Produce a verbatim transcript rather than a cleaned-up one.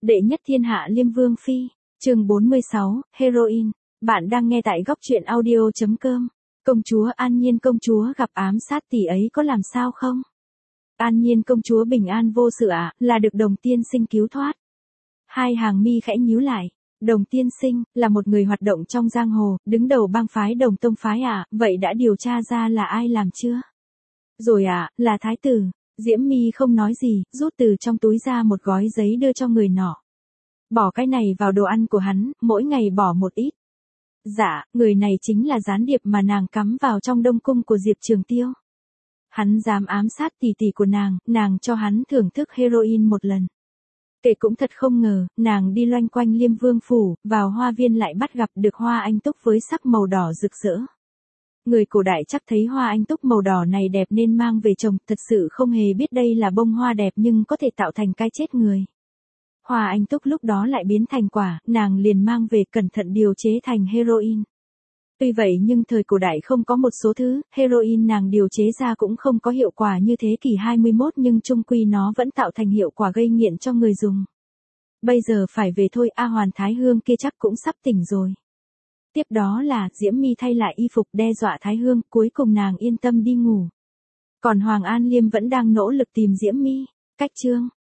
Đệ nhất thiên hạ Liêm Vương Phi, chương bốn mươi sáu, Heroin. Bạn đang nghe tại góc truyện audio chấm com. Công chúa An Nhiên công chúa gặp ám sát tỷ ấy có làm sao không? An Nhiên công chúa bình an vô sự ạ, à, là được Đồng tiên sinh cứu thoát. Hai hàng mi khẽ nhíu lại. Đồng tiên sinh, là một người hoạt động trong giang hồ, đứng đầu bang phái Đồng Tông phái à, vậy đã điều tra ra là ai làm chưa? Rồi ạ, à, là thái tử. Diễm Mi không nói gì, rút từ trong túi ra một gói giấy đưa cho người nọ. Bỏ cái này vào đồ ăn của hắn, mỗi ngày bỏ một ít. Dạ, người này chính là gián điệp mà nàng cắm vào trong đông cung của Diệp Trường Tiêu. Hắn dám ám sát tỷ tỷ của nàng, nàng cho hắn thưởng thức heroin một lần. Kể cũng thật không ngờ, nàng đi loanh quanh Liêm Vương phủ, vào hoa viên lại bắt gặp được hoa anh túc với sắc màu đỏ rực rỡ. Người cổ đại chắc thấy hoa anh túc màu đỏ này đẹp nên mang về trồng, thật sự không hề biết đây là bông hoa đẹp nhưng có thể tạo thành cái chết người. Hoa anh túc lúc đó lại biến thành quả, nàng liền mang về cẩn thận điều chế thành heroin. Tuy vậy nhưng thời cổ đại không có một số thứ, heroin nàng điều chế ra cũng không có hiệu quả như thế kỷ hai mươi mốt nhưng chung quy nó vẫn tạo thành hiệu quả gây nghiện cho người dùng. Bây giờ phải về thôi, A Hoàn Thái Hương kia chắc cũng sắp tỉnh rồi. Tiếp đó là Diễm Mi thay lại y phục đe dọa Thái Hương, cuối cùng nàng yên tâm đi ngủ. Còn Hoàng An Liêm vẫn đang nỗ lực tìm Diễm Mi. Cách chương